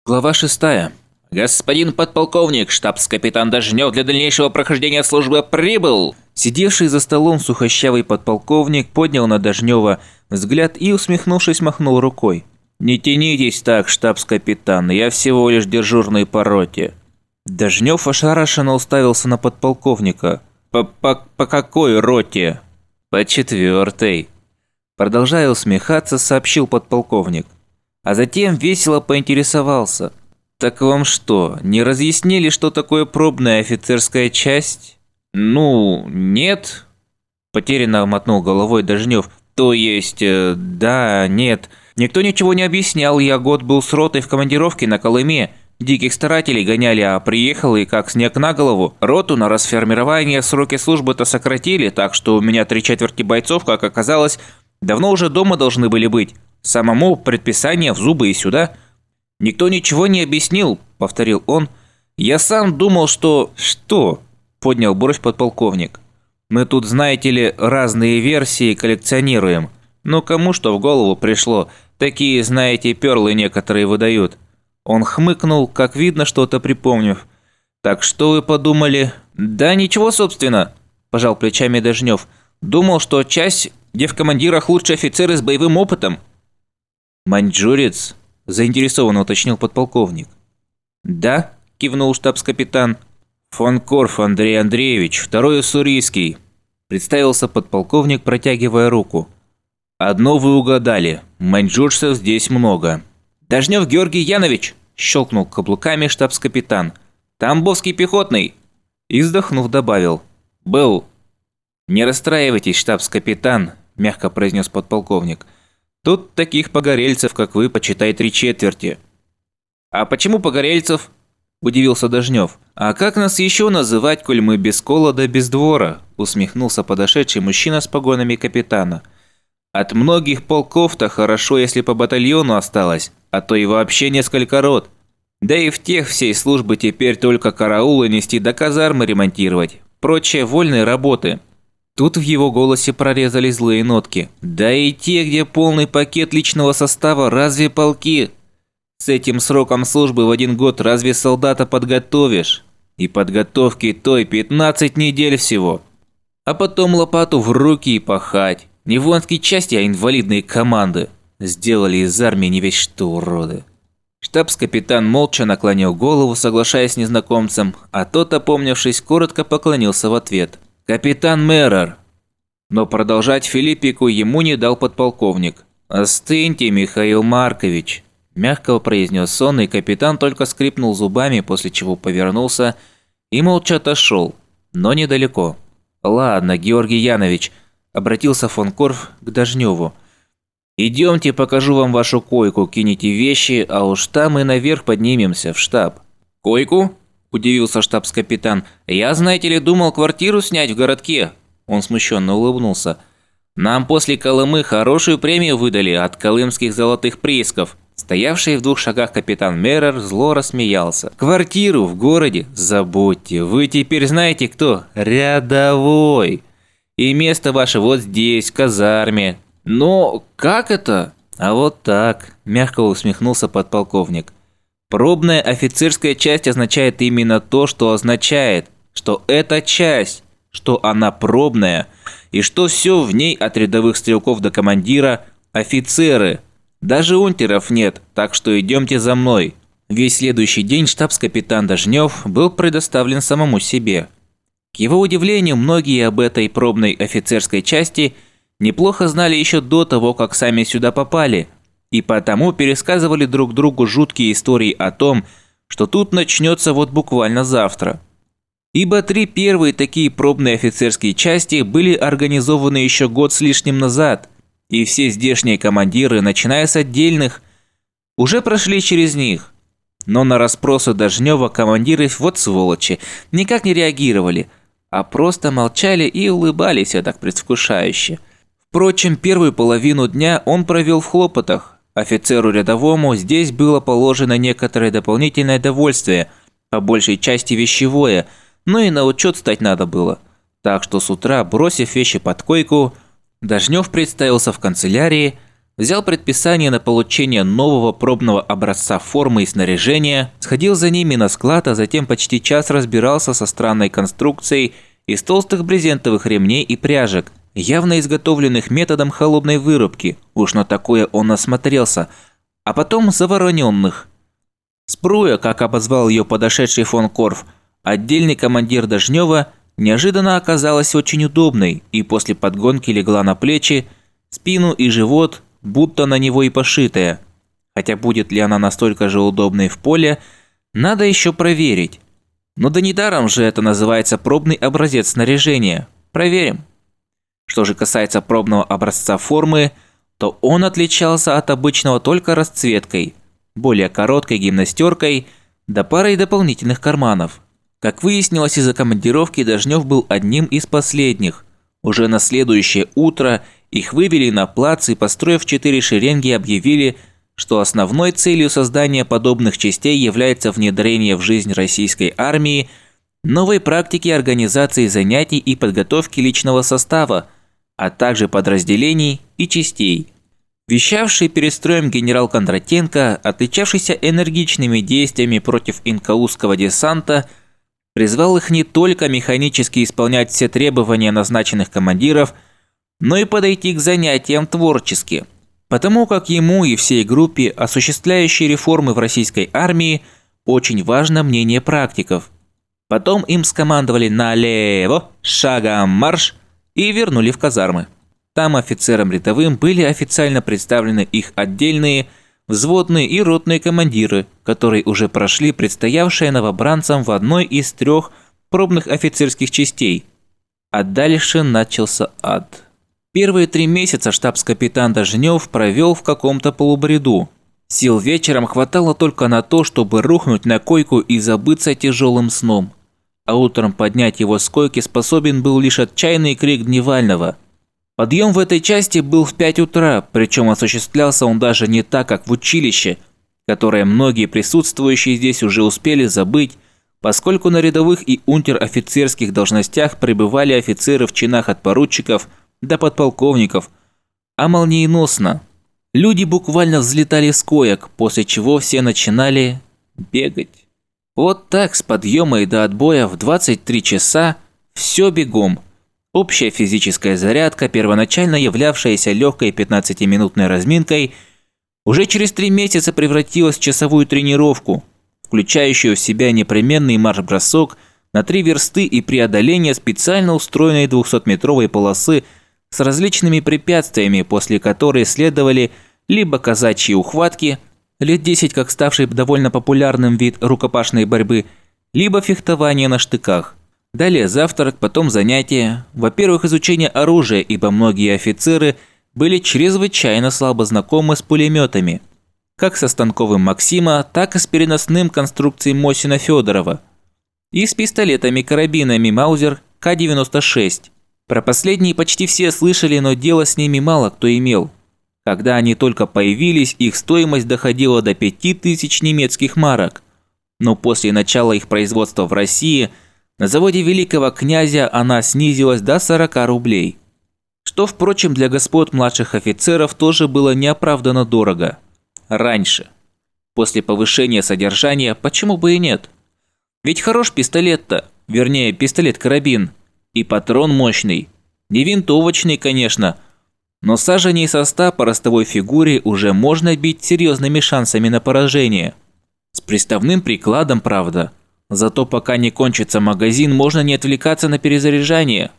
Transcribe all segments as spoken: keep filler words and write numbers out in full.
Глава шестая. «Господин подполковник, штабс-капитан Дожнев для дальнейшего прохождения службы прибыл!» Сидевший за столом сухощавый подполковник поднял на Дожнева взгляд и, усмехнувшись, махнул рукой. «Не тянитесь так, штабс-капитан, я всего лишь дежурный по роте». Дожнев ошарашенно уставился на подполковника. «По, по, по какой роте?» «По четвертой». Продолжая усмехаться, сообщил подполковник. А затем весело поинтересовался. «Так вам что, не разъяснили, что такое пробная офицерская часть?» «Ну, нет», – потерянно мотнул головой Дожнев. «То есть, э, да, нет. Никто ничего не объяснял, я год был с ротой в командировке на Колыме. Диких старателей гоняли, а приехал и как снег на голову. Роту на расформирование сроки службы-то сократили, так что у меня три четверти бойцов, как оказалось, давно уже дома должны были быть. Самому предписание в зубы и сюда». «Никто ничего не объяснил», – повторил он. «Я сам думал, что...» «Что?» – поднял бровь подполковник. «Мы тут, знаете ли, разные версии коллекционируем. Но кому что в голову пришло, такие, знаете, перлы некоторые выдают». Он хмыкнул, как видно, что-то припомнив. «Так что вы подумали?» «Да ничего, собственно», – пожал плечами Дожнев. «Думал, что часть, где в командирах лучшие офицеры с боевым опытом». «Маньчжурец?» – заинтересованно уточнил подполковник. «Да», – кивнул штабс-капитан. «Фон Корф Андрей Андреевич, второй уссурийский», – представился подполковник, протягивая руку. «Одно вы угадали, маньчжурцев здесь много». «Дожнев Георгий Янович», – щелкнул каблуками штабс-капитан. «Тамбовский пехотный». И, вздохнув, добавил. «Был». «Не расстраивайтесь, штабс-капитан», – мягко произнес подполковник. «Тут таких погорельцев, как вы, почитай три четверти». «А почему погорельцев?» – удивился Дожнев. «А как нас еще называть, коль мы без кола да без двора?» – усмехнулся подошедший мужчина с погонами капитана. «От многих полков-то хорошо, если по батальону осталось, а то и вообще несколько рот. Да и в тех всей службы теперь только караулы нести да казармы ремонтировать. Прочие вольные работы». Тут в его голосе прорезались злые нотки. «Да и те, где полный пакет личного состава, разве полки? С этим сроком службы в один год разве солдата подготовишь? И подготовки той пятнадцать недель всего. А потом лопату в руки и пахать. Не воинские части, а инвалидные команды. Сделали из армии не весь что, уроды». Штабс-капитан молча наклонил голову, соглашаясь с незнакомцем, а тот, опомнившись, коротко поклонился в ответ. «Капитан Мерер!» Но продолжать Филиппику ему не дал подполковник. «Остыньте, Михаил Маркович!» Мягко произнес он, и капитан только скрипнул зубами, после чего повернулся и молча отошел, но недалеко. «Ладно, Георгий Янович», – обратился фон Корф к Дожневу. «Идемте, покажу вам вашу койку, кинете вещи, а уж там и наверх поднимемся, в штаб». «Койку?» – удивился штабс-капитан. «Я, знаете ли, думал квартиру снять в городке». Он смущенно улыбнулся. «Нам после Колымы хорошую премию выдали от колымских золотых приисков». Стоявший в двух шагах капитан Мерер зло рассмеялся. «Квартиру в городе? Забудьте, вы теперь знаете кто? Рядовой. И место ваше вот здесь, в казарме». «Но как это?» «А вот так», – мягко усмехнулся подполковник. «Пробная офицерская часть означает именно то, что означает, что это часть, что она пробная, и что все в ней от рядовых стрелков до командира – офицеры. Даже унтеров нет, так что идемте за мной». Весь следующий день штабс-капитан Дожнев был предоставлен самому себе. К его удивлению, многие об этой пробной офицерской части неплохо знали еще до того, как сами сюда попали, и потому пересказывали друг другу жуткие истории о том, что тут начнется вот буквально завтра. Ибо три первые такие пробные офицерские части были организованы еще год с лишним назад, и все здешние командиры, начиная с отдельных, уже прошли через них. Но на расспросы Дожнева командиры, вот сволочи, никак не реагировали, а просто молчали и улыбались так предвкушающе. Впрочем, первую половину дня он провел в хлопотах. Офицеру рядовому здесь было положено некоторое дополнительное довольствие, по большей части вещевое, но и на учет стать надо было. Так что с утра, бросив вещи под койку, Дожнев представился в канцелярии, взял предписание на получение нового пробного образца формы и снаряжения, сходил за ними на склад, а затем почти час разбирался со странной конструкцией из толстых брезентовых ремней и пряжек, явно изготовленных методом холодной вырубки, уж на такое он насмотрелся, а потом завороненных. Спруя, как обозвал ее подошедший фон Корф, отдельный командир Дожнева, неожиданно оказалась очень удобной и после подгонки легла на плечи, спину и живот, будто на него и пошитая. Хотя будет ли она настолько же удобной в поле, надо еще проверить. Но да недаром же это называется пробный образец снаряжения. Проверим. Что же касается пробного образца формы, то он отличался от обычного только расцветкой, более короткой гимнастеркой, да парой дополнительных карманов. Как выяснилось из-за командировки, Дожнев был одним из последних. Уже на следующее утро их вывели на плац и, построив четыре шеренги, объявили, что основной целью создания подобных частей является внедрение в жизнь российской армии новой практики организации занятий и подготовки личного состава, а также подразделений и частей. Вещавший перед строем генерал Кондратенко, отличавшийся энергичными действиями против инкаусского десанта, призвал их не только механически исполнять все требования назначенных командиров, но и подойти к занятиям творчески, потому как ему и всей группе, осуществляющей реформы в российской армии, очень важно мнение практиков. Потом им скомандовали «налево», «шагом марш» и вернули в казармы. Там офицерам рядовым были официально представлены их отдельные, взводные и ротные командиры, которые уже прошли предстоявшее новобранцам в одной из трех пробных офицерских частей. А дальше начался ад. Первые три месяца штабс-капитан Дожнев провел в каком-то полубреду. Сил вечером хватало только на то, чтобы рухнуть на койку и забыться тяжелым сном. А утром поднять его с койки способен был лишь отчаянный крик Дневального. Подъем в этой части был в пять утра, причем осуществлялся он даже не так, как в училище, которое многие присутствующие здесь уже успели забыть, поскольку на рядовых и унтер-офицерских должностях пребывали офицеры в чинах от поручиков до подполковников, а молниеносно. Люди буквально взлетали с коек, после чего все начинали бегать. Вот так с подъема и до отбоя в двадцать три часа все бегом. Общая физическая зарядка, первоначально являвшаяся легкой пятнадцатиминутной разминкой, уже через три месяца превратилась в часовую тренировку, включающую в себя непременный марш-бросок на три версты и преодоление специально устроенной двухсотметровой полосы с различными препятствиями, после которой следовали либо казачьи ухватки, лет десять как ставший довольно популярным вид рукопашной борьбы, либо фехтование на штыках. Далее завтрак, потом занятия. Во-первых, изучение оружия, ибо многие офицеры были чрезвычайно слабо знакомы с пулеметами. Как со станковым Максима, так и с переносным конструкцией Мосина-Федорова. И с пистолетами-карабинами Маузер К девяносто шесть. Про последние почти все слышали, но дело с ними мало кто имел. Когда они только появились, их стоимость доходила до пяти тысяч немецких марок. Но после начала их производства в России – на заводе великого князя она снизилась до сорока рублей. Что, впрочем, для господ младших офицеров тоже было неоправданно дорого. Раньше. После повышения содержания, почему бы и нет? Ведь хорош пистолет-то, вернее, пистолет-карабин. И патрон мощный. Не винтовочный, конечно. Но саженей со ста по ростовой фигуре уже можно бить серьезными шансами на поражение. С приставным прикладом, правда. Зато пока не кончится магазин, можно не отвлекаться на перезаряжание.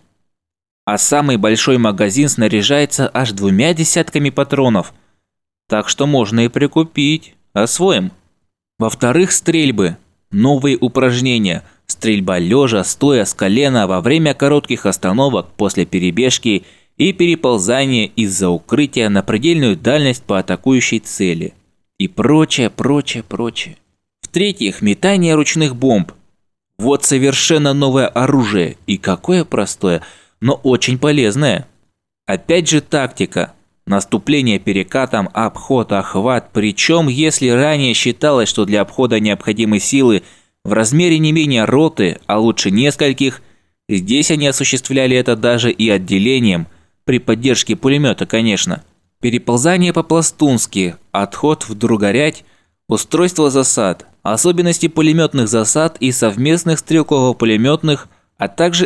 А самый большой магазин снаряжается аж двумя десятками патронов. Так что можно и прикупить. Освоим. Во-вторых, стрельбы. Новые упражнения. Стрельба лежа, стоя, с колена, во время коротких остановок, после перебежки и переползания из-за укрытия на предельную дальность по атакующей цели. И прочее, прочее, прочее. В-третьих, метание ручных бомб. Вот совершенно новое оружие, и какое простое, но очень полезное. Опять же тактика. Наступление перекатом, обход, охват, причем если ранее считалось, что для обхода необходимы силы в размере не менее роты, а лучше нескольких, здесь они осуществляли это даже и отделением, при поддержке пулемета, конечно. переползание по-пластунски, отход в другорядь, устройство засад, особенности пулеметных засад и совместных стрелково-пулеметных, а также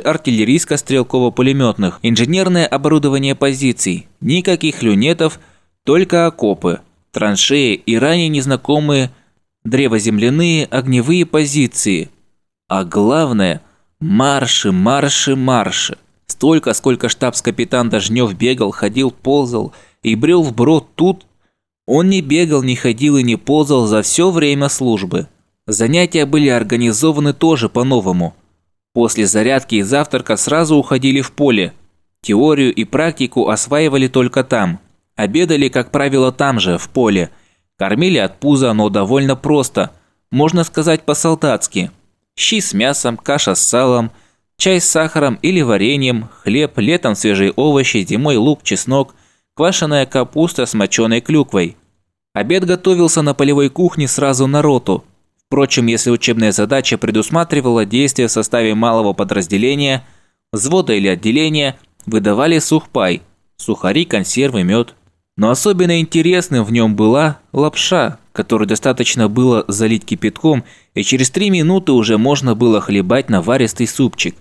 артиллерийско-стрелково-пулеметных, инженерное оборудование позиций, никаких люнетов, только окопы, траншеи и ранее незнакомые древоземляные огневые позиции. А главное – марши, марши, марши. Столько, сколько штабс-капитан Дожнев бегал, ходил, ползал и брел вброд тут, он не бегал, не ходил и не ползал за все время службы. Занятия были организованы тоже по-новому. После зарядки и завтрака сразу уходили в поле. Теорию и практику осваивали только там. Обедали, как правило, там же, в поле. Кормили от пуза, но довольно просто. Можно сказать по-солдатски. Щи с мясом, каша с салом, чай с сахаром или вареньем, хлеб, летом свежие овощи, зимой лук, чеснок, квашеная капуста с моченой клюквой. Обед готовился на полевой кухне сразу на роту. Впрочем, если учебная задача предусматривала действия в составе малого подразделения, взвода или отделения, выдавали сухпай – сухари, консервы, мед. Но особенно интересным в нем была лапша, которую достаточно было залить кипятком, и через три минуты уже можно было хлебать наваристый супчик.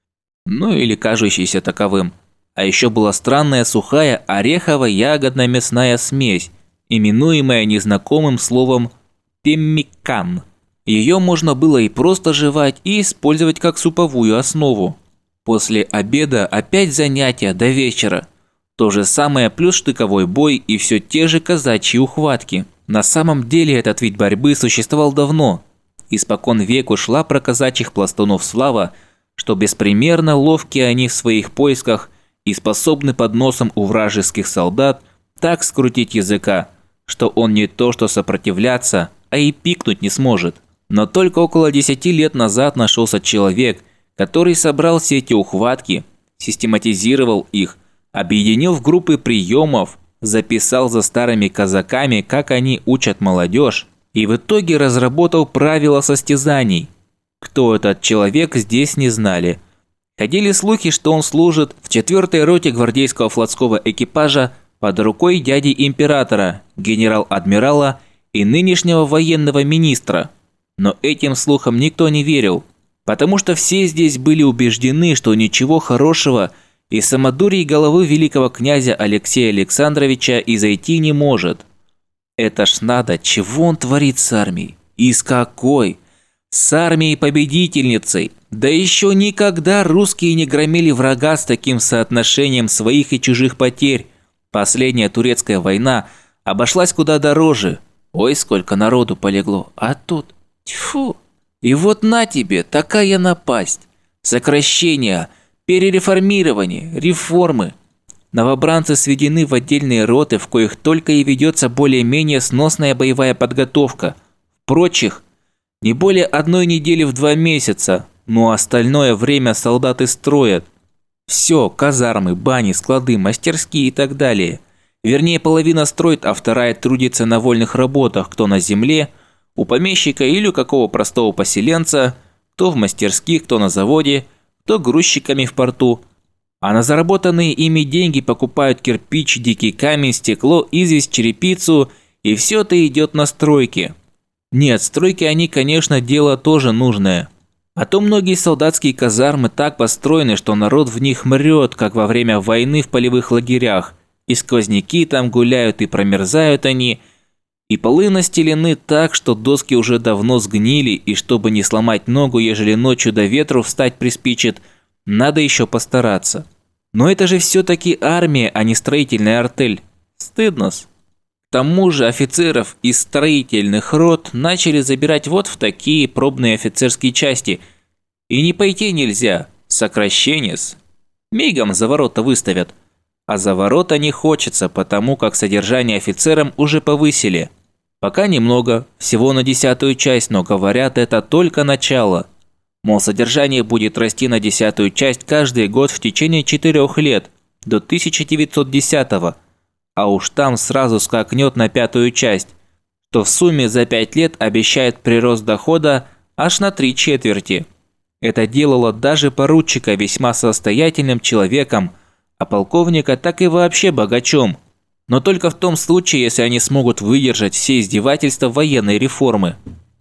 Ну или кажущийся таковым. А еще была странная сухая орехово-ягодно-мясная смесь, именуемая незнакомым словом пеммикан. Ее можно было и просто жевать, и использовать как суповую основу. После обеда опять занятия до вечера. То же самое плюс штыковой бой и все те же казачьи ухватки. На самом деле этот вид борьбы существовал давно. Испокон веку шла про казачьих пластунов слава, что беспримерно ловки они в своих поисках и способны под носом у вражеских солдат так скрутить языка, что он не то что сопротивляться, а и пикнуть не сможет. Но только около десяти лет назад нашелся человек, который собрал все эти ухватки, систематизировал их, объединил в группы приемов, записал за старыми казаками, как они учат молодежь, и в итоге разработал правила состязаний. Кто этот человек, здесь не знали. Ходили слухи, что он служит в четвёртой роте гвардейского флотского экипажа под рукой дяди императора, генерал-адмирала и нынешнего военного министра. Но этим слухам никто не верил, потому что все здесь были убеждены, что ничего хорошего из самодурьей головы великого князя Алексея Александровича и зайти не может. Это ж надо, чего он творит с армией? И с какой? С армией-победительницей. Да еще никогда русские не громили врага с таким соотношением своих и чужих потерь. Последняя турецкая война обошлась куда дороже. Ой, сколько народу полегло. А тут... Тьфу! И вот на тебе такая напасть. Сокращения, перереформирование, реформы. Новобранцы сведены в отдельные роты, в коих только и ведется более-менее сносная боевая подготовка. В прочих не более одной недели в два месяца, но остальное время солдаты строят. Все, казармы, бани, склады, мастерские и так далее. Вернее, половина строит, а вторая трудится на вольных работах, кто на земле, у помещика или у какого простого поселенца, кто в мастерских, кто на заводе, кто грузчиками в порту. А на заработанные ими деньги покупают кирпич, дикий камень, стекло, известь, черепицу, и все это идет на стройки. Нет, стройки они, конечно, дело тоже нужное. А то многие солдатские казармы так построены, что народ в них мрет, как во время войны в полевых лагерях. И сквозняки там гуляют, и промерзают они, и полы настелены так, что доски уже давно сгнили, и чтобы не сломать ногу, ежели ночью до ветру встать приспичит, надо еще постараться. Но это же все-таки армия, а не строительная артель. Стыдно-с. К тому же офицеров из строительных рот начали забирать вот в такие пробные офицерские части. И не пойти нельзя, сокращение-с. Мигом за ворота выставят. А за ворота не хочется, потому как содержание офицерам уже повысили. Пока немного, всего на десятую часть, но говорят, это только начало. Мол, содержание будет расти на десятую часть каждый год в течение четырех лет, до тысяча девятьсот десятого, а уж там сразу скакнет на пятую часть, что в сумме за пять лет обещает прирост дохода аж на три четверти. Это делало даже поручика весьма состоятельным человеком, а полковника так и вообще богачом. Но только в том случае, если они смогут выдержать все издевательства военной реформы.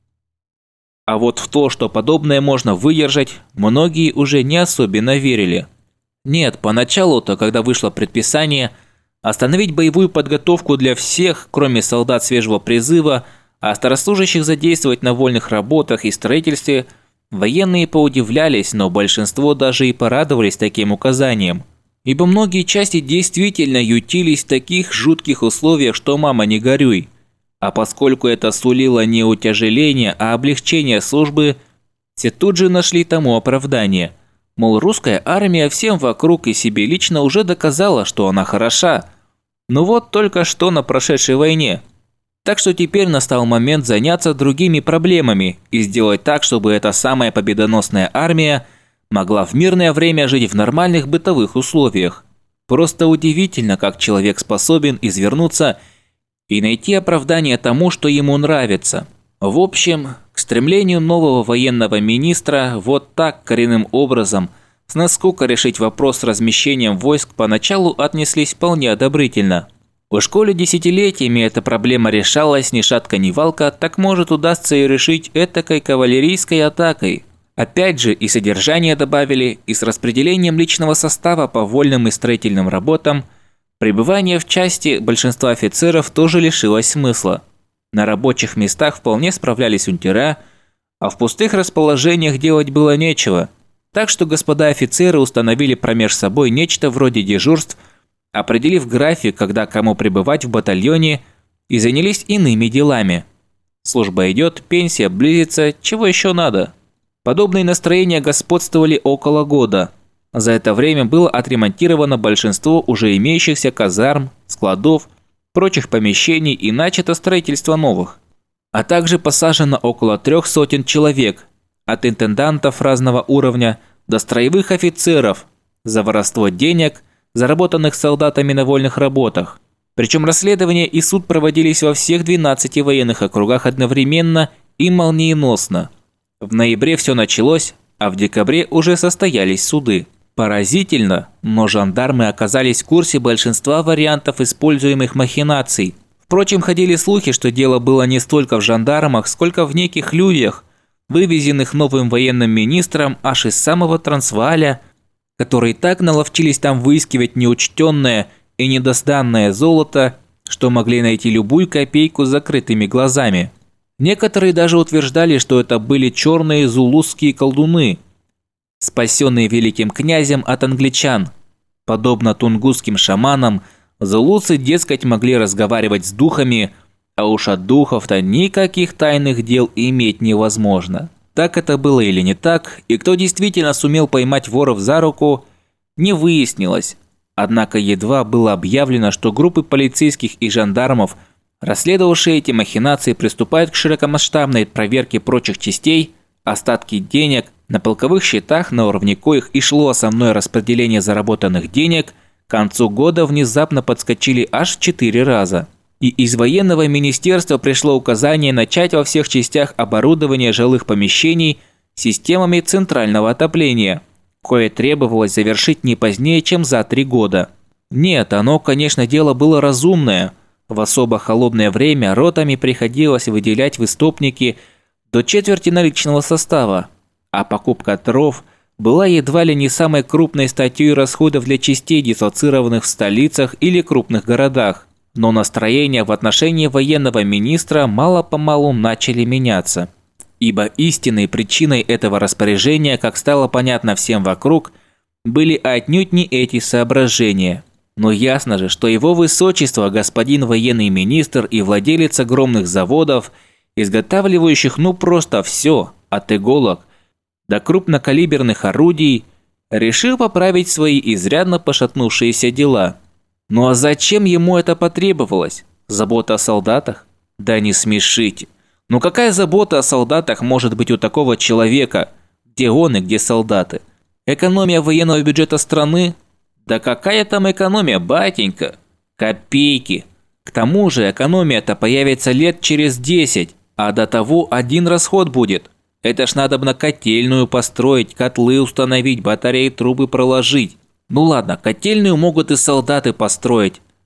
А вот в то, что подобное можно выдержать, многие уже не особенно верили. Нет, поначалу-то, когда вышло предписание остановить боевую подготовку для всех, кроме солдат свежего призыва, а старослужащих задействовать на вольных работах и строительстве, военные поудивлялись, но большинство даже и порадовались таким указаниям. Ибо многие части действительно ютились в таких жутких условиях, что мама не горюй. А поскольку это сулило не утяжеление, а облегчение службы, все тут же нашли тому оправдание. Мол, русская армия всем вокруг и себе лично уже доказала, что она хороша. Ну вот только что на прошедшей войне. Так что теперь настал момент заняться другими проблемами и сделать так, чтобы эта самая победоносная армия могла в мирное время жить в нормальных бытовых условиях. Просто удивительно, как человек способен извернуться и найти оправдание тому, что ему нравится. В общем, к стремлению нового военного министра вот так коренным образом с наскока решить вопрос с размещением войск поначалу отнеслись вполне одобрительно. В школе десятилетиями эта проблема решалась ни шатка ни валка, так может удастся ее решить этакой кавалерийской атакой. Опять же и содержание добавили, и с распределением личного состава по вольным и строительным работам. Пребывание в части большинства офицеров тоже лишилось смысла. На рабочих местах вполне справлялись унтера, а в пустых расположениях делать было нечего. Так что господа офицеры установили промеж собой нечто вроде дежурств, определив график, когда кому пребывать в батальоне, и занялись иными делами. Служба идет, пенсия близится, чего еще надо? Подобные настроения господствовали около года. За это время было отремонтировано большинство уже имеющихся казарм, складов, прочих помещений и начато строительство новых. А также посажено около трех сотен человек, от интендантов разного уровня до строевых офицеров, за воровство денег, заработанных солдатами на вольных работах. Причем расследование и суд проводились во всех двенадцати военных округах одновременно и молниеносно. В ноябре все началось, а в декабре уже состоялись суды. Поразительно, но жандармы оказались в курсе большинства вариантов используемых махинаций. Впрочем, ходили слухи, что дело было не столько в жандармах, сколько в неких людях, вывезенных новым военным министром аж из самого Трансвааля, которые так наловчились там выискивать неучтенное и недосданное золото, что могли найти любую копейку с закрытыми глазами. Некоторые даже утверждали, что это были черные зулусские колдуны, спасенные великим князем от англичан. Подобно тунгусским шаманам, зулусы, дескать, могли разговаривать с духами, а уж от духов-то никаких тайных дел иметь невозможно. Так это было или не так, и кто действительно сумел поймать воров за руку, не выяснилось. Однако едва было объявлено, что группы полицейских и жандармов, расследовавшие эти махинации, приступают к широкомасштабной проверке прочих частей, остатки денег на полковых счетах, на уровне коих и шло основное распределение заработанных денег, к концу года внезапно подскочили аж в четыре раза. И из военного министерства пришло указание начать во всех частях оборудование жилых помещений системами центрального отопления, кое требовалось завершить не позднее, чем за три года. Нет, оно, конечно, дело было разумное. В особо холодное время ротами приходилось выделять в истопники до четверти наличного состава, а покупка дров была едва ли не самой крупной статьей расходов для частей, дислоцированных в столицах или крупных городах. Но настроения в отношении военного министра мало-помалу начали меняться. Ибо истинной причиной этого распоряжения, как стало понятно всем вокруг, были отнюдь не эти соображения. Но ясно же, что его высочество, господин военный министр и владелец огромных заводов, изготавливающих ну просто все, от иголок до крупнокалиберных орудий, решил поправить свои изрядно пошатнувшиеся дела. Ну а зачем ему это потребовалось? Забота о солдатах? Да не смешите. Ну какая забота о солдатах может быть у такого человека? Где он и где солдаты? Экономия военного бюджета страны? Да какая там экономия, батенька? Копейки. К тому же экономия-то появится лет через десять, а до того один расход будет. Это ж надобно котельную построить, котлы установить, батареи, трубы проложить. Ну ладно, котельную могут и солдаты построить,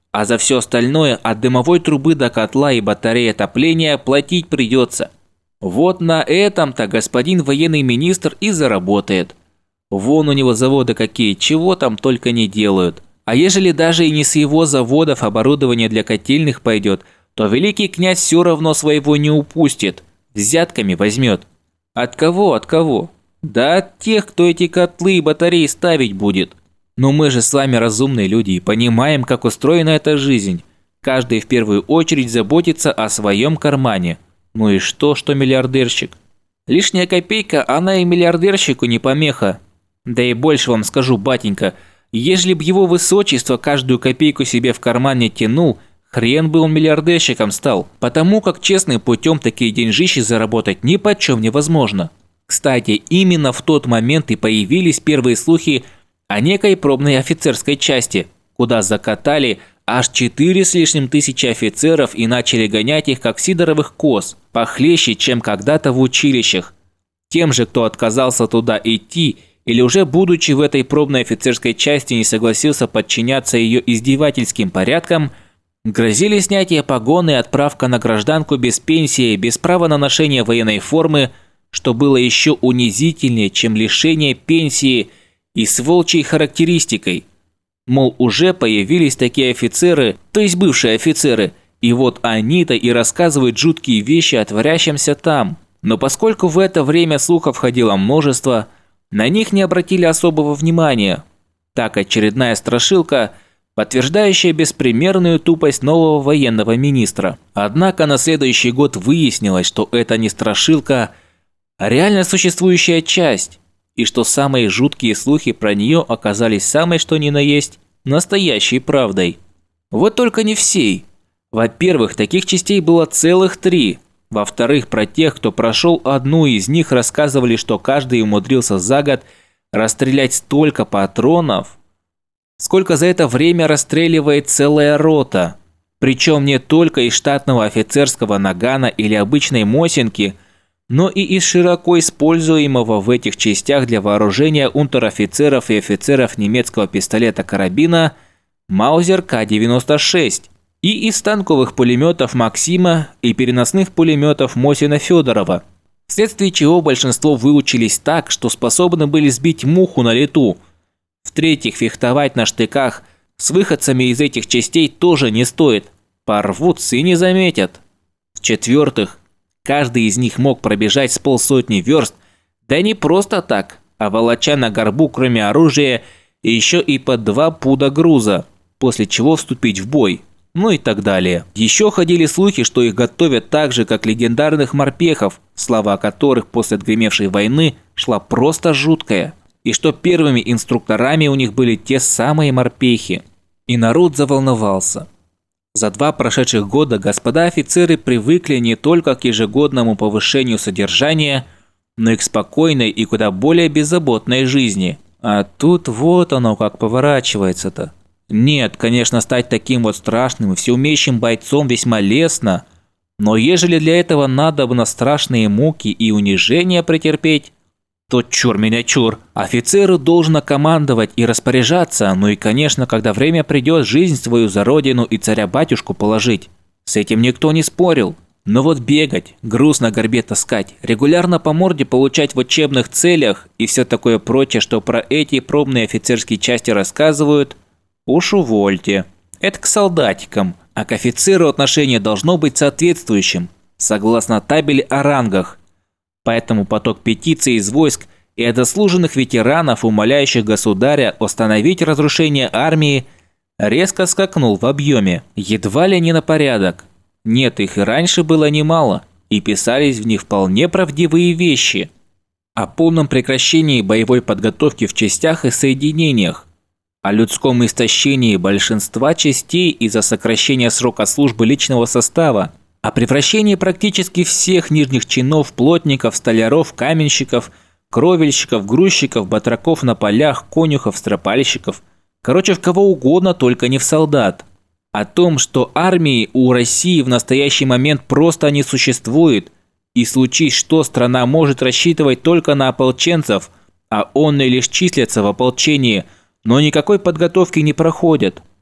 А за все остальное от дымовой трубы до котла и батареи отопления платить придется. Вот на этом-то господин военный министр и заработает. Вон у него заводы какие, чего там только не делают. А ежели даже и не с его заводов оборудование для котельных пойдет, то великий князь все равно своего не упустит, взятками возьмет. От кого, от кого? Да от тех, кто эти котлы и батареи ставить будет. Но мы же с вами разумные люди и понимаем, как устроена эта жизнь. Каждый в первую очередь заботится о своем кармане. Ну и что, что миллиардерщик? Лишняя копейка, она и миллиардерщику не помеха. Да и больше вам скажу, батенька, ежели б его высочество каждую копейку себе в карман не тянул, хрен бы он миллиардерщиком стал, потому как честным путем такие деньжищи заработать ни почем невозможно. Кстати, именно в тот момент и появились первые слухи о некой пробной офицерской части, куда закатали аж четыре с лишним тысячи офицеров и начали гонять их как сидоровых коз, похлеще, чем когда-то в училищах. Тем же, кто отказался туда идти, или уже будучи в этой пробной офицерской части не согласился подчиняться ее издевательским порядкам, грозили снятие погон и отправка на гражданку без пенсии, без права на ношение военной формы, что было еще унизительнее, чем лишение пенсии и с волчьей характеристикой. Мол, уже появились такие офицеры, то есть бывшие офицеры, и вот они-то и рассказывают жуткие вещи о творящемся там. Но поскольку в это время слухов ходило множество, на них не обратили особого внимания. Так очередная страшилка, подтверждающая беспримерную тупость нового военного министра. Однако на следующий год выяснилось, что это не страшилка, а реально существующая часть, и что самые жуткие слухи про нее оказались самой что ни на есть настоящей правдой. Вот только не всей. Во-первых, таких частей было целых три. Во-вторых, про тех, кто прошел одну из них, рассказывали, что каждый умудрился за год расстрелять столько патронов, сколько за это время расстреливает целая рота. Причем не только из штатного офицерского нагана или обычной мосинки, но и из широко используемого в этих частях для вооружения унтер-офицеров и офицеров немецкого пистолета-карабина Маузер К девяносто шесть и из танковых пулеметов Максима и переносных пулеметов Мосина-Федорова, вследствие чего большинство выучились так, что способны были сбить муху на лету. В-третьих, фехтовать на штыках с выходцами из этих частей тоже не стоит, порвутся и не заметят. В-четвертых, каждый из них мог пробежать с полсотни верст, да не просто так, а волоча на горбу, кроме оружия, еще и по два пуда груза, после чего вступить в бой, ну и так далее. Еще ходили слухи, что их готовят так же, как легендарных морпехов, слава которых после отгремевшей войны шла просто жуткая, и что первыми инструкторами у них были те самые морпехи. И народ заволновался. За два прошедших года господа офицеры привыкли не только к ежегодному повышению содержания, но и к спокойной и куда более беззаботной жизни. А тут вот оно как поворачивается-то. Нет, конечно, стать таким вот страшным и всеумеющим бойцом весьма лестно, но ежели для этого надобно страшные муки и унижения претерпеть, то чур меня чур. Офицеру должно командовать и распоряжаться, ну и, конечно, когда время придет, жизнь свою за родину и царя-батюшку положить. С этим никто не спорил. Но вот бегать, груз на горбе таскать, регулярно по морде получать в учебных целях и все такое прочее, что про эти пробные офицерские части рассказывают, уж увольте. Это к солдатикам, а к офицеру отношение должно быть соответствующим, согласно табели о рангах. Поэтому поток петиций из войск и от заслуженных ветеранов, умоляющих государя остановить разрушение армии, резко скакнул в объеме, едва ли не на порядок. Нет, их и раньше было немало, и писались в них вполне правдивые вещи о полном прекращении боевой подготовки в частях и соединениях, о людском истощении большинства частей из-за сокращения срока службы личного состава, о превращении практически всех нижних чинов, плотников, столяров, каменщиков, кровельщиков, грузчиков, батраков на полях, конюхов, стропальщиков, короче, в кого угодно, только не в солдат. О том, что армии у России в настоящий момент просто не существует, и случись что, страна может рассчитывать только на ополченцев, а он и лишь числятся в ополчении, но никакой подготовки не проходят.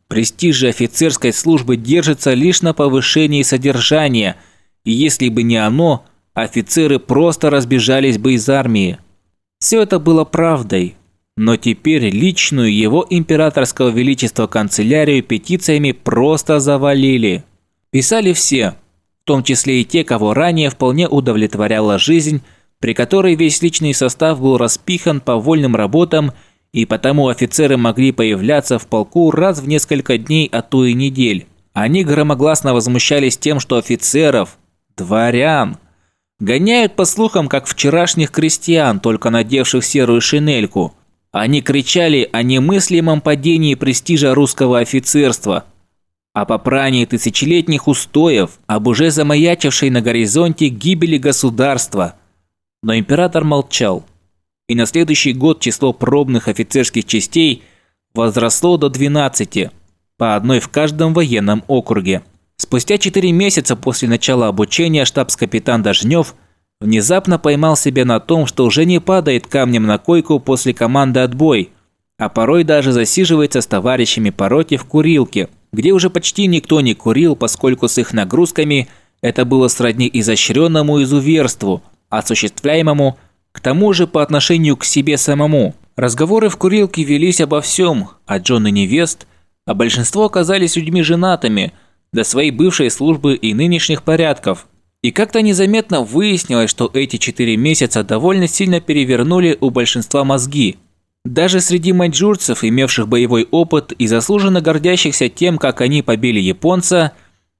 Престиж же офицерской службы держится лишь на повышении содержания, и если бы не оно, офицеры просто разбежались бы из армии. Все это было правдой, но теперь личную его императорского величества канцелярию петициями просто завалили. Писали все, в том числе и те, кого ранее вполне удовлетворяла жизнь, при которой весь личный состав был распихан по вольным работам, и потому офицеры могли появляться в полку раз в несколько дней, а то и недель. Они громогласно возмущались тем, что офицеров, дворян, гоняют по слухам, как вчерашних крестьян, только надевших серую шинельку. Они кричали о немыслимом падении престижа русского офицерства, о попрании тысячелетних устоев, об уже замаячившей на горизонте гибели государства. Но император молчал. И на следующий год число пробных офицерских частей возросло до двенадцати, по одной в каждом военном округе. Спустя четыре месяца после начала обучения штабс-капитан Дожнев внезапно поймал себя на том, что уже не падает камнем на койку после команды «Отбой», а порой даже засиживается с товарищами по роте в курилке, где уже почти никто не курил, поскольку с их нагрузками это было сродни изощренному изуверству, осуществляемому к тому же по отношению к себе самому. Разговоры в курилке велись обо всем, от жен и невест, а большинство оказались людьми женатыми, до своей бывшей службы и нынешних порядков. И как-то незаметно выяснилось, что эти четыре месяца довольно сильно перевернули у большинства мозги. Даже среди маньчжурцев, имевших боевой опыт и заслуженно гордящихся тем, как они побили японца,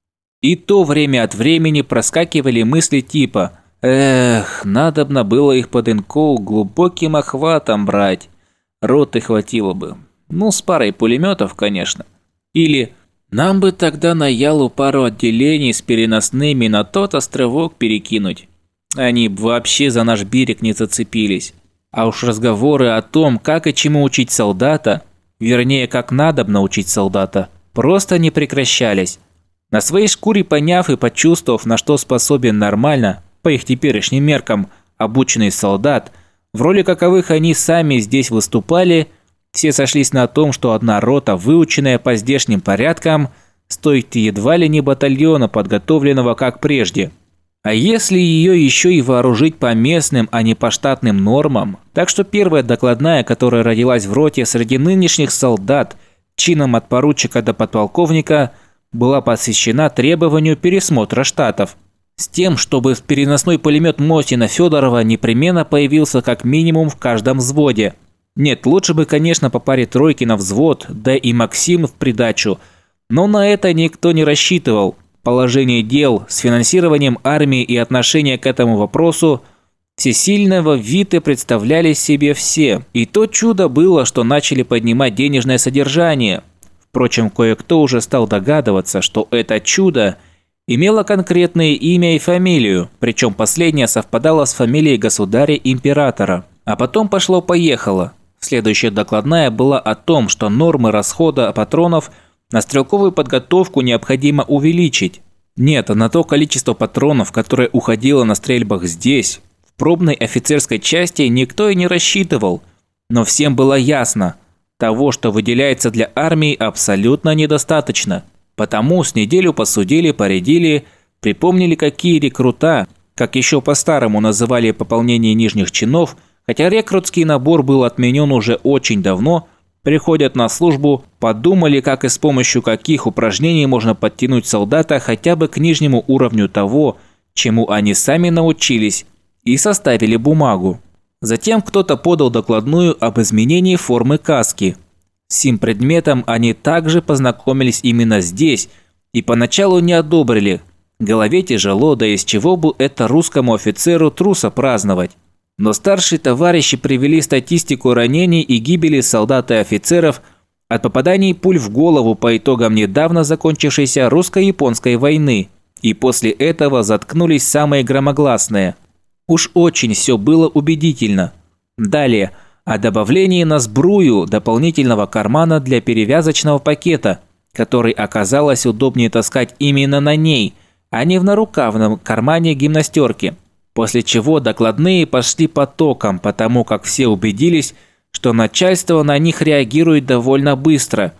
и то время от времени проскакивали мысли типа «Эх, надобно было их под инкоу глубоким охватом брать, роты хватило бы, ну с парой пулеметов, конечно». Или «Нам бы тогда на Ялу пару отделений с переносными на тот островок перекинуть. Они б вообще за наш берег не зацепились». А уж разговоры о том, как и чему учить солдата, вернее, как надобно учить солдата, просто не прекращались. На своей шкуре поняв и почувствовав, на что способен нормально, по их теперешним меркам, обученный солдат, в роли каковых они сами здесь выступали, все сошлись на том, что одна рота, выученная по здешним порядкам, стоит едва ли не батальона, подготовленного как прежде. А если ее еще и вооружить по местным, а не по штатным нормам, так что первая докладная, которая родилась в роте среди нынешних солдат, чином от поручика до подполковника, была посвящена требованию пересмотра штатов. С тем, чтобы переносной пулемет Мосина-Федорова непременно появился как минимум в каждом взводе. Нет, лучше бы, конечно, по паре тройки на взвод, да и Максим в придачу, но на это никто не рассчитывал. Положение дел с финансированием армии и отношение к этому вопросу всесильного вида представляли себе все. И то чудо было, что начали поднимать денежное содержание. Впрочем, кое-кто уже стал догадываться, что это чудо имело конкретное имя и фамилию, причем последнее совпадало с фамилией государя-императора. А потом пошло-поехало. Следующая докладная была о том, что нормы расхода патронов на стрелковую подготовку необходимо увеличить. Нет, на то количество патронов, которое уходило на стрельбах здесь, в пробной офицерской части, никто и не рассчитывал. Но всем было ясно, того, что выделяется для армии, абсолютно недостаточно. Потому с неделю посудили, поредили, припомнили, какие рекрута, как еще по-старому называли пополнение нижних чинов, хотя рекрутский набор был отменен уже очень давно, приходят на службу, подумали, как и с помощью каких упражнений можно подтянуть солдата хотя бы к нижнему уровню того, чему они сами научились, и составили бумагу. Затем кто-то подал докладную об изменении формы каски. С сим предметом они также познакомились именно здесь и поначалу не одобрили. Голове тяжело, да из чего бы это русскому офицеру труса праздновать. Но старшие товарищи привели статистику ранений и гибели солдат и офицеров от попаданий пуль в голову по итогам недавно закончившейся русско-японской войны, и после этого заткнулись самые громогласные. Уж очень все было убедительно. Далее, о добавлении на сбрую дополнительного кармана для перевязочного пакета, который оказалось удобнее таскать именно на ней, а не в нарукавном кармане гимнастерки. После чего докладные пошли потоком, потому как все убедились, что начальство на них реагирует довольно быстро.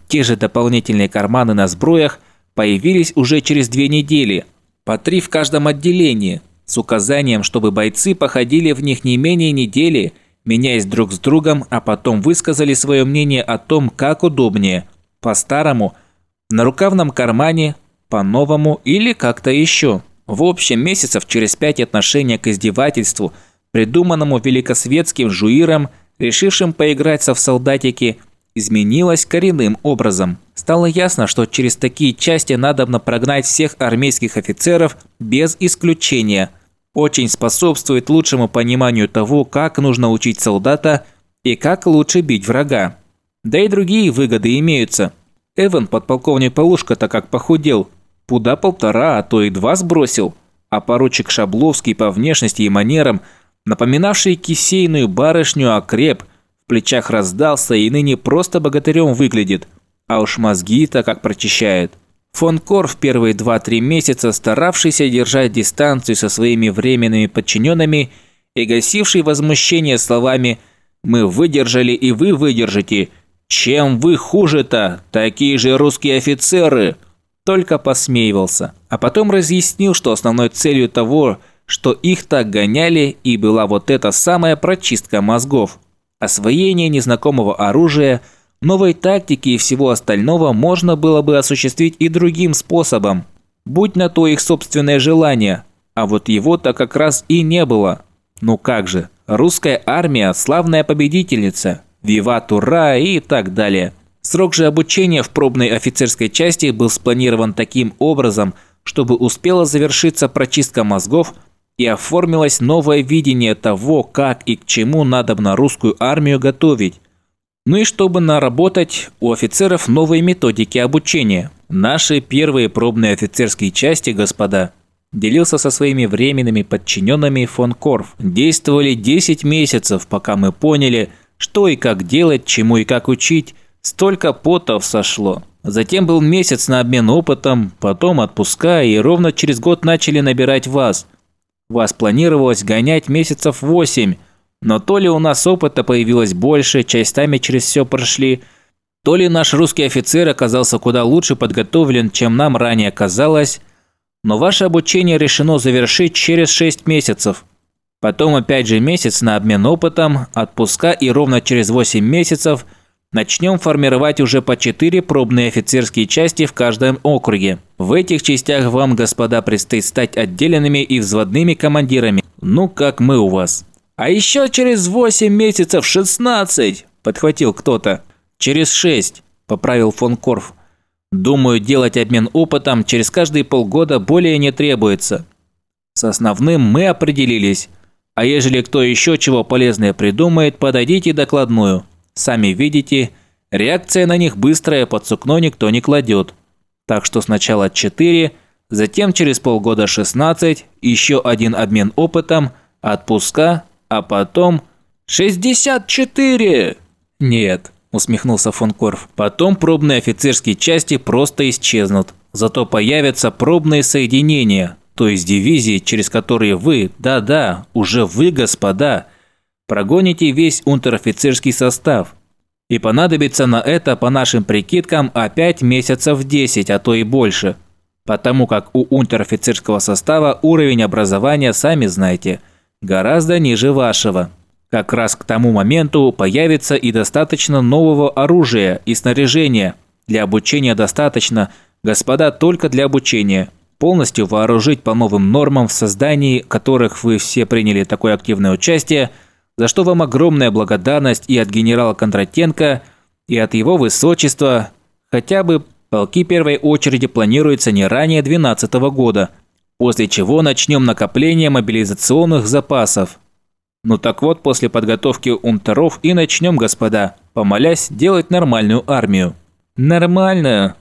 Те же дополнительные карманы на сброях появились уже через две недели, по три в каждом отделении, с указанием, чтобы бойцы походили в них не менее недели, меняясь друг с другом, а потом высказали свое мнение о том, как удобнее, по-старому, в нарукавном кармане, по-новому или как-то еще. В общем, месяцев через пять отношение к издевательству, придуманному великосветским жуиром, решившим поиграться в солдатики, изменилось коренным образом. Стало ясно, что через такие части надобно прогнать всех армейских офицеров без исключения. Очень способствует лучшему пониманию того, как нужно учить солдата и как лучше бить врага. Да и другие выгоды имеются. Эван, подполковник Полушка-то как похудел. Пуда полтора, а то и два сбросил. А поручик Шабловский по внешности и манерам, напоминавший кисейную барышню, окреп, в плечах раздался и ныне просто богатырем выглядит. А уж мозги-то как прочищает. Фон Корф первые два-три месяца, старавшийся держать дистанцию со своими временными подчиненными и гасивший возмущение словами «Мы выдержали и вы выдержите. Чем вы хуже-то? Такие же русские офицеры!» Только посмеивался. А потом разъяснил, что основной целью того, что их так гоняли, и была вот эта самая прочистка мозгов. Освоение незнакомого оружия, новой тактики и всего остального можно было бы осуществить и другим способом, будь на то их собственное желание, а вот его-то как раз и не было. Ну как же, русская армия – славная победительница, виват ура и так далее. Срок же обучения в пробной офицерской части был спланирован таким образом, чтобы успела завершиться прочистка мозгов и оформилось новое видение того, как и к чему надобно русскую армию готовить. Ну и чтобы наработать у офицеров новые методики обучения. Наши первые пробные офицерские части, господа, делился со своими временными подчиненными фон Корф, действовали десять месяцев, пока мы поняли, что и как делать, чему и как учить. Столько потов сошло. Затем был месяц на обмен опытом, потом отпуска, и ровно через год начали набирать вас. Вас планировалось гонять месяцев восемь, но то ли у нас опыта появилось больше, частями через все прошли, то ли наш русский офицер оказался куда лучше подготовлен, чем нам ранее казалось, но ваше обучение решено завершить через шесть месяцев. Потом опять же месяц на обмен опытом, отпуска, и ровно через восемь месяцев начнем формировать уже по четыре пробные офицерские части в каждом округе. В этих частях вам, господа, предстоит стать отделенными и взводными командирами, ну как мы у вас. А еще через восемь месяцев шестнадцать, подхватил кто-то. Через шесть, поправил фон Корф. Думаю, делать обмен опытом через каждые полгода более не требуется. С основным мы определились. А ежели кто еще чего полезное придумает, подойдите докладную. Сами видите, реакция на них быстрая, под сукно никто не кладет. Так что сначала четыре, затем через полгода шестнадцать, еще один обмен опытом, отпуска, а потом шестьдесят четыре! Нет, усмехнулся фон Корф, потом пробные офицерские части просто исчезнут. Зато появятся пробные соединения, то есть дивизии, через которые вы, да-да, уже вы, господа, прогоните весь унтер-офицерский состав. И понадобится на это, по нашим прикидкам, опять месяцев десять, а то и больше. Потому как у унтер-офицерского состава уровень образования, сами знаете, гораздо ниже вашего. Как раз к тому моменту появится и достаточно нового оружия и снаряжения. Для обучения достаточно, господа, только для обучения. Полностью вооружить по новым нормам, в создании которых вы все приняли такое активное участие, за что вам огромная благодарность и от генерала Кондратенко, и от его высочества, хотя бы полки первой очереди планируется не ранее двенадцатого года, после чего начнем накопление мобилизационных запасов. Ну так вот, после подготовки унтеров и начнем, господа, помолясь, делать нормальную армию. Нормальную?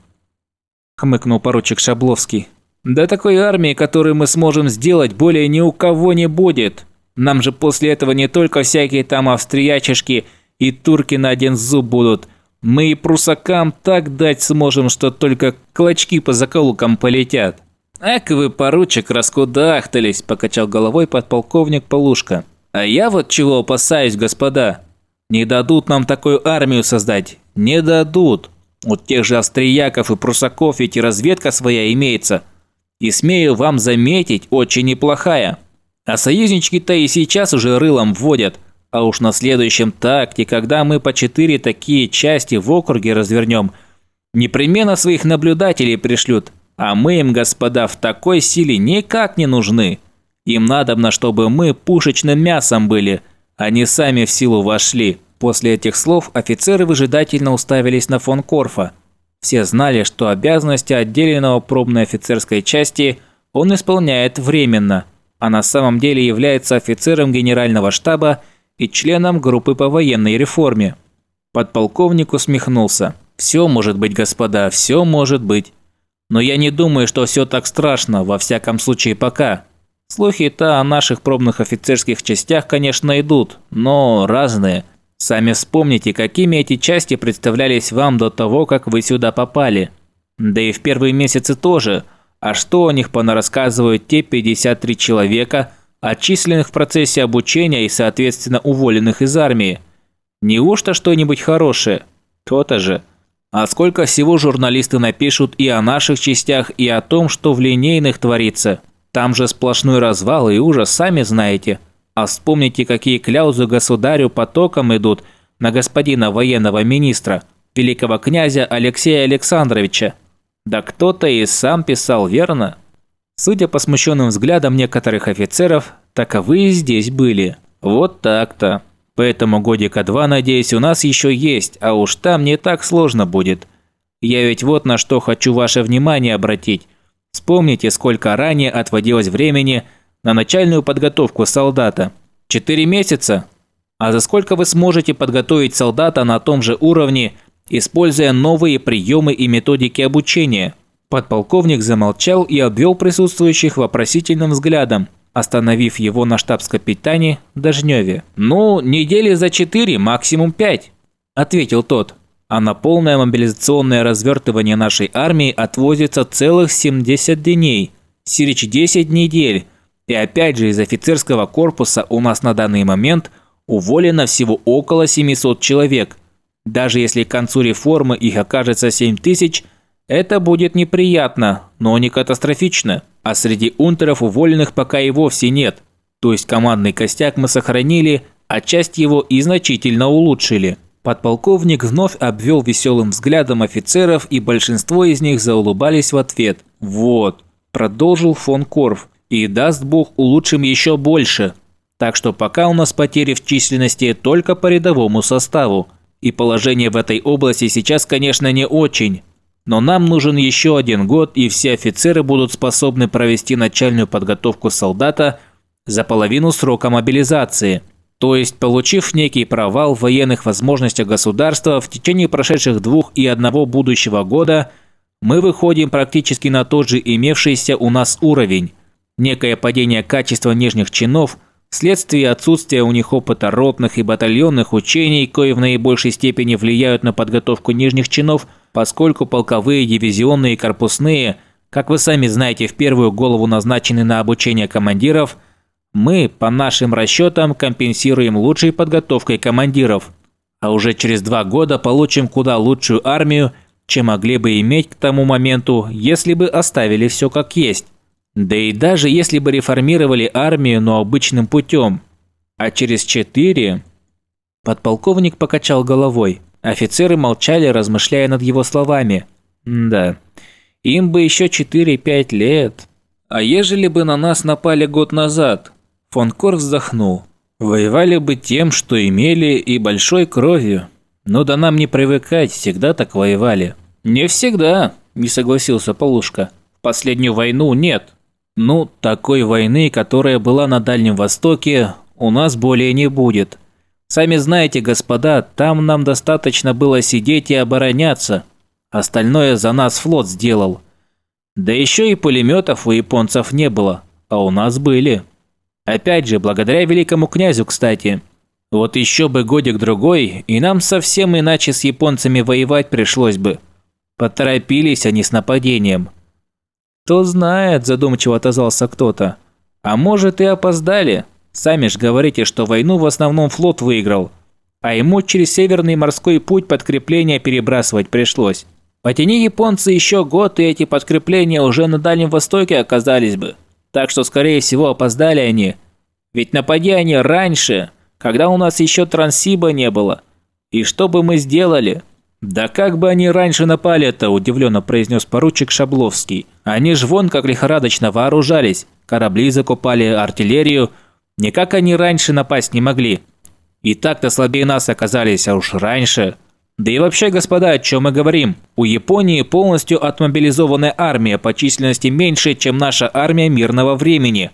Хмыкнул поручик Шабловский. Да такой армии, которую мы сможем сделать, более ни у кого не будет. Нам же после этого не только всякие там австриячишки и турки на один зуб будут. Мы и прусакам так дать сможем, что только клочки по закоулкам полетят. Ак вы, поручик, раскудахтались, покачал головой подполковник Полушка. А я вот чего опасаюсь, господа. Не дадут нам такую армию создать. Не дадут. У тех же австрияков и прусаков ведь и разведка своя имеется. И смею вам заметить, очень неплохая. А союзнички-то и сейчас уже рылом вводят. А уж на следующем такте, когда мы по четыре такие части в округе развернем, непременно своих наблюдателей пришлют. А мы им, господа, в такой силе никак не нужны. Им надобно, чтобы мы пушечным мясом были, а не сами в силу вошли». После этих слов офицеры выжидательно уставились на фон Корфа. Все знали, что обязанности отделенного пробной офицерской части он исполняет временно, а на самом деле является офицером генерального штаба и членом группы по военной реформе. Подполковник усмехнулся. «Все может быть, господа, все может быть. Но я не думаю, что все так страшно, во всяком случае пока. Слухи-то о наших пробных офицерских частях, конечно, идут, но разные. Сами вспомните, какими эти части представлялись вам до того, как вы сюда попали. Да и в первые месяцы тоже. А что о них понарассказывают те пятьдесят три человека, отчисленных в процессе обучения и, соответственно, уволенных из армии? Неужто что-нибудь хорошее? То-то же. А сколько всего журналисты напишут и о наших частях, и о том, что в линейных творится. Там же сплошной развал и ужас, сами знаете. А вспомните, какие кляузы государю потоком идут на господина военного министра, великого князя Алексея Александровича. Да кто-то и сам писал, верно? Судя по смущенным взглядам некоторых офицеров, таковы и здесь были. Вот так-то. Поэтому годика два, надеюсь, у нас еще есть, а уж там не так сложно будет. Я ведь вот на что хочу ваше внимание обратить. Вспомните, сколько ранее отводилось времени на начальную подготовку солдата. Четыре месяца? А за сколько вы сможете подготовить солдата на том же уровне, используя новые приемы и методики обучения? Подполковник замолчал и обвел присутствующих вопросительным взглядом, остановив его на штабс-капитане Дожневе. «Ну, недели за четыре, максимум пять», – ответил тот. «А на полное мобилизационное развертывание нашей армии отвозится целых семьдесят дней, сирич десять недель. И опять же, из офицерского корпуса у нас на данный момент уволено всего около семисот человек. Даже если к концу реформы их окажется семь тысяч, это будет неприятно, но не катастрофично. А среди унтеров уволенных пока и вовсе нет. То есть командный костяк мы сохранили, а часть его и значительно улучшили». Подполковник вновь обвел веселым взглядом офицеров, и большинство из них заулыбались в ответ. «Вот», – продолжил фон Корф, – «и даст Бог улучшим еще больше. Так что пока у нас потери в численности только по рядовому составу. И положение в этой области сейчас, конечно, не очень. Но нам нужен еще один год, и все офицеры будут способны провести начальную подготовку солдата за половину срока мобилизации. То есть, получив некий провал в военных возможностях государства в течение прошедших двух и одного будущего года, мы выходим практически на тот же имевшийся у нас уровень. Некое падение качества нижних чинов вследствие отсутствия у них опыта ротных и батальонных учений, кои в наибольшей степени влияют на подготовку нижних чинов, поскольку полковые, дивизионные и корпусные, как вы сами знаете, в первую голову назначены на обучение командиров, мы, по нашим расчетам, компенсируем лучшей подготовкой командиров, а уже через два года получим куда лучшую армию, чем могли бы иметь к тому моменту, если бы оставили все как есть. Да и даже если бы реформировали армию, но обычным путем. А через четыре... Подполковник покачал головой. Офицеры молчали, размышляя над его словами. Да, им бы еще четыре-пять лет. А ежели бы на нас напали год назад? Фон Корф вздохнул. Воевали бы тем, что имели, и большой кровью. Ну да нам не привыкать, всегда так воевали. Не всегда, не согласился Полушка. В последнюю войну нет. Ну, такой войны, которая была на Дальнем Востоке, у нас более не будет. Сами знаете, господа, там нам достаточно было сидеть и обороняться. Остальное за нас флот сделал. Да еще и пулеметов у японцев не было, а у нас были. Опять же, благодаря великому князю, кстати. Вот еще бы годик-другой, и нам совсем иначе с японцами воевать пришлось бы. Поторопились они с нападением. «Кто знает», – задумчиво отозвался кто-то. «А может и опоздали. Сами ж говорите, что войну в основном флот выиграл. а ему через Северный морской путь подкрепления перебрасывать пришлось. Потяни японцы еще год, и эти подкрепления уже на Дальнем Востоке оказались бы. Так что, скорее всего, опоздали они. Ведь напади они раньше, когда у нас еще Транссиба не было. И что бы мы сделали? Да как бы они раньше напали-то, удивленно произнес поручик Шабловский. Они ж вон как лихорадочно вооружались, корабли закупали, артиллерию. Никак они раньше напасть не могли. И так-то слабее нас оказались, а уж раньше. Да и вообще, господа, о чем мы говорим? У Японии полностью отмобилизованная армия, по численности меньше, чем наша армия мирного времени.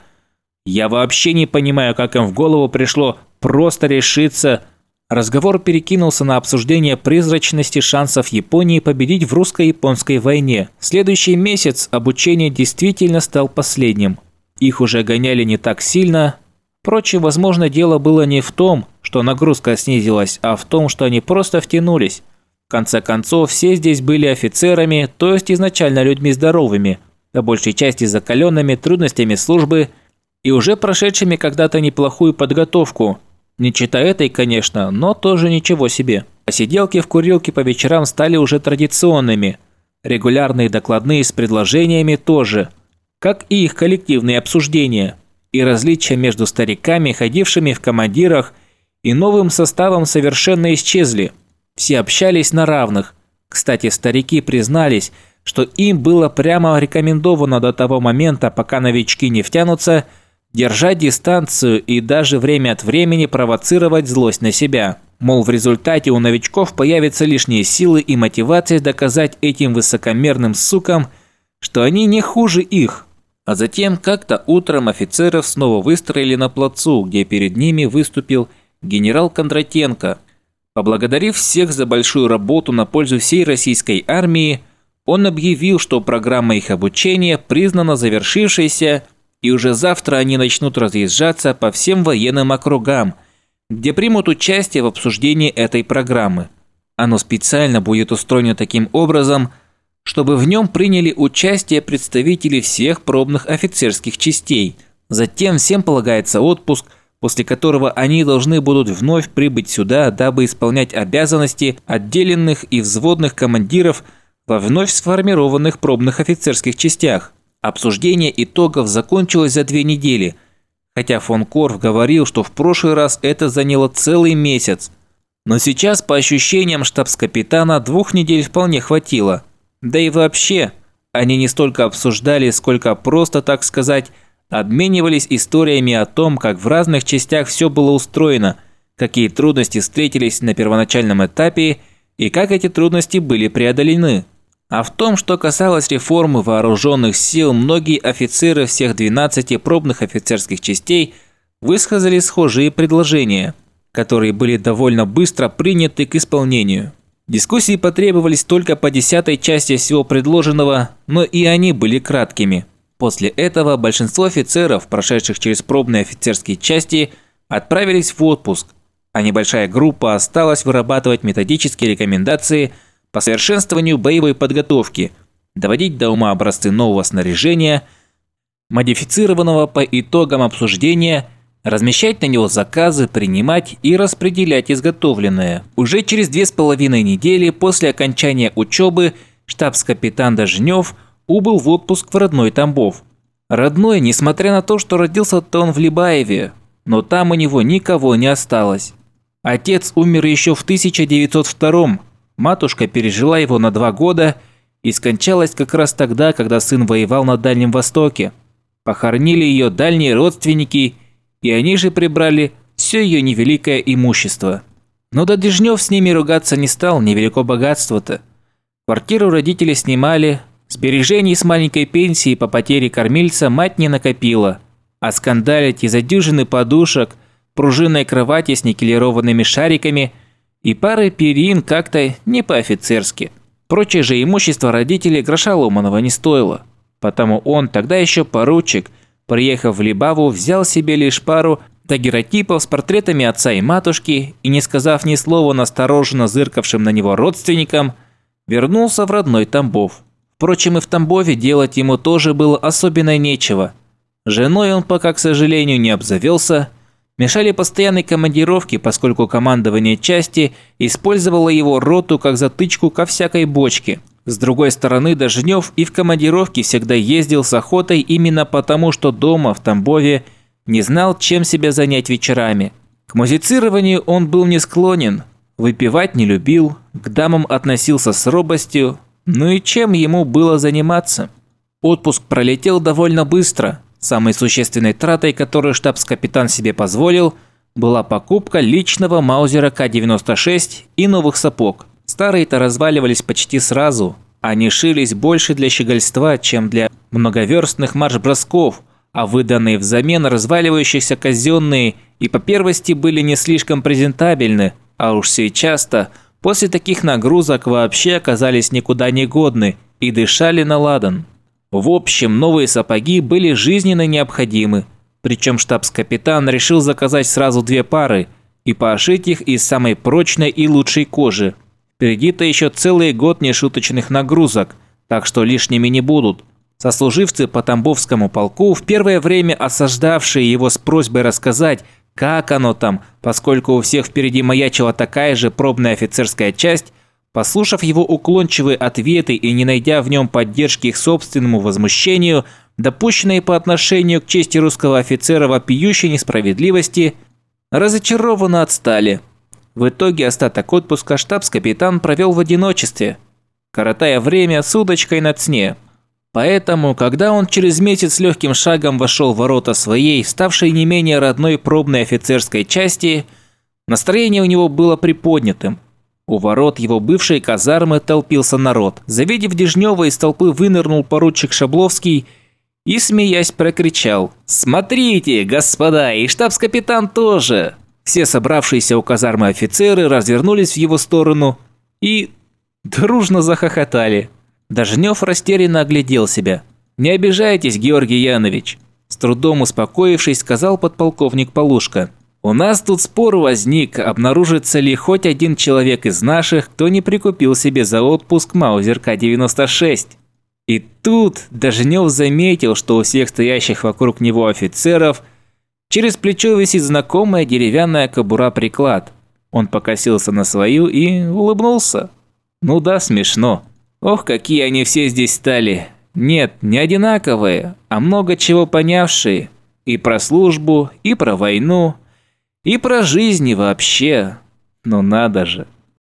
Я вообще не понимаю, как им в голову пришло просто решиться. Разговор перекинулся на обсуждение призрачности шансов Японии победить в русско-японской войне. Следующий месяц обучение действительно стал последним. Их уже гоняли не так сильно. Впрочем, возможно, дело было не в том, что нагрузка снизилась, а в том, что они просто втянулись. В конце концов, все здесь были офицерами, то есть изначально людьми здоровыми, по большей части закаленными трудностями службы и уже прошедшими когда-то неплохую подготовку. Не читая этой, конечно, но тоже ничего себе. Посиделки в курилке по вечерам стали уже традиционными. Регулярные докладные с предложениями тоже, как и их коллективные обсуждения. И различия между стариками, ходившими в командирах, и новым составом совершенно исчезли. Все общались на равных. Кстати, старики признались, что им было прямо рекомендовано до того момента, пока новички не втянутся, держать дистанцию и даже время от времени провоцировать злость на себя. Мол, в результате у новичков появятся лишние силы и мотивация доказать этим высокомерным сукам, что они не хуже их. А затем как-то утром офицеров снова выстроили на плацу, где перед ними выступил генерал Кондратенко. Поблагодарив всех за большую работу на пользу всей российской армии, он объявил, что программа их обучения признана завершившейся, и уже завтра они начнут разъезжаться по всем военным округам, где примут участие в обсуждении этой программы. Оно специально будет устроено таким образом, чтобы в нем приняли участие представители всех пробных офицерских частей. Затем всем полагается отпуск, после которого они должны будут вновь прибыть сюда, дабы исполнять обязанности отделенных и взводных командиров во вновь сформированных пробных офицерских частях. Обсуждение итогов закончилось за две недели, хотя фон Корф говорил, что в прошлый раз это заняло целый месяц. Но сейчас, по ощущениям штабс-капитана, двух недель вполне хватило. Да и вообще, они не столько обсуждали, сколько просто, так сказать, обменивались историями о том, как в разных частях все было устроено, какие трудности встретились на первоначальном этапе и как эти трудности были преодолены. А в том, что касалось реформы вооруженных сил, многие офицеры всех двенадцати пробных офицерских частей высказали схожие предложения, которые были довольно быстро приняты к исполнению. Дискуссии потребовались только по десятой части всего предложенного, но и они были краткими. После этого большинство офицеров, прошедших через пробные офицерские части, отправились в отпуск, а небольшая группа осталась вырабатывать методические рекомендации по совершенствованию боевой подготовки, доводить до ума образцы нового снаряжения, модифицированного по итогам обсуждения, размещать на него заказы, принимать и распределять изготовленное. Уже через две с половиной недели после окончания учебы штабс-капитан Дожнев убыл в отпуск в родной Тамбов. Родной, несмотря на то, что родился-то он в Либаеве, но там у него никого не осталось. Отец умер еще в тысяча девятьсот втором, матушка пережила его на два года и скончалась как раз тогда, когда сын воевал на Дальнем Востоке. Похоронили ее дальние родственники, и они же прибрали все ее невеликое имущество. Но Дожнев с ними ругаться не стал, невелико богатство-то. Квартиру родители снимали, сбережений с маленькой пенсии по потере кормильца мать не накопила, а скандалить из-за дюжины подушек, пружинной кровати с никелированными шариками и парой перин как-то не по-офицерски. Прочее же имущество родителей гроша ломаного не стоило, потому он, тогда еще поручик, приехав в Либаву, взял себе лишь пару дагеротипов с портретами отца и матушки и, не сказав ни слова настороженно зыркавшим на него родственникам, вернулся в родной Тамбов. Впрочем, и в Тамбове делать ему тоже было особенно нечего. Женой он пока, к сожалению, не обзавелся, Мешали постоянные командировки, поскольку командование части использовало его роту как затычку ко всякой бочке. С другой стороны, Дожнев и в командировке всегда ездил с охотой именно потому, что дома, в Тамбове, не знал, чем себя занять вечерами. К музицированию он был не склонен, выпивать не любил, к дамам относился с робостью, ну и чем ему было заниматься? Отпуск пролетел довольно быстро. Самой существенной тратой, которую штабс-капитан себе позволил, была покупка личного Маузера К девяносто шесть и новых сапог. Старые-то разваливались почти сразу. Они шились больше для щегольства, чем для многоверстных марш-бросков, а выданные взамен разваливающиеся казенные и по первости были не слишком презентабельны, а уж сейчас-то после таких нагрузок вообще оказались никуда не годны и дышали на ладан. В общем, новые сапоги были жизненно необходимы, причем штабс-капитан решил заказать сразу две пары и пошить их из самой прочной и лучшей кожи. Впереди-то еще целый год нешуточных нагрузок, так что лишними не будут. Сослуживцы по Тамбовскому полку, в первое время осаждавшие его с просьбой рассказать, как оно там, поскольку у всех впереди маячила такая же пробная офицерская часть, послушав его уклончивые ответы и не найдя в нем поддержки их собственному возмущению, допущенные по отношению к чести русского офицера вопиющей несправедливости, разочарованно отстали. В итоге остаток отпуска штабс-капитан провел в одиночестве, коротая время с удочкой на цне. Поэтому, когда он через месяц легким шагом вошел в ворота своей, ставшей не менее родной пробной офицерской части, настроение у него было приподнятым. У ворот его бывшей казармы толпился народ. Завидев Дежнева, из толпы вынырнул поручик Шабловский и, смеясь, прокричал: «Смотрите, господа, и штабс-капитан тоже!» Все собравшиеся у казармы офицеры развернулись в его сторону и дружно захохотали. Дожнев растерянно оглядел себя. «Не обижайтесь, Георгий Янович», – с трудом успокоившись, сказал подполковник Полушко. «У нас тут спор возник, обнаружится ли хоть один человек из наших, кто не прикупил себе за отпуск Маузер К девяносто шесть». И тут Дожнев заметил, что у всех стоящих вокруг него офицеров через плечо висит знакомая деревянная кобура-приклад. Он покосился на свою и улыбнулся. Ну да, смешно. Ох, какие они все здесь стали. Нет, не одинаковые, а много чего понявшие. И про службу, и про войну, и про жизнь вообще. Ну надо же.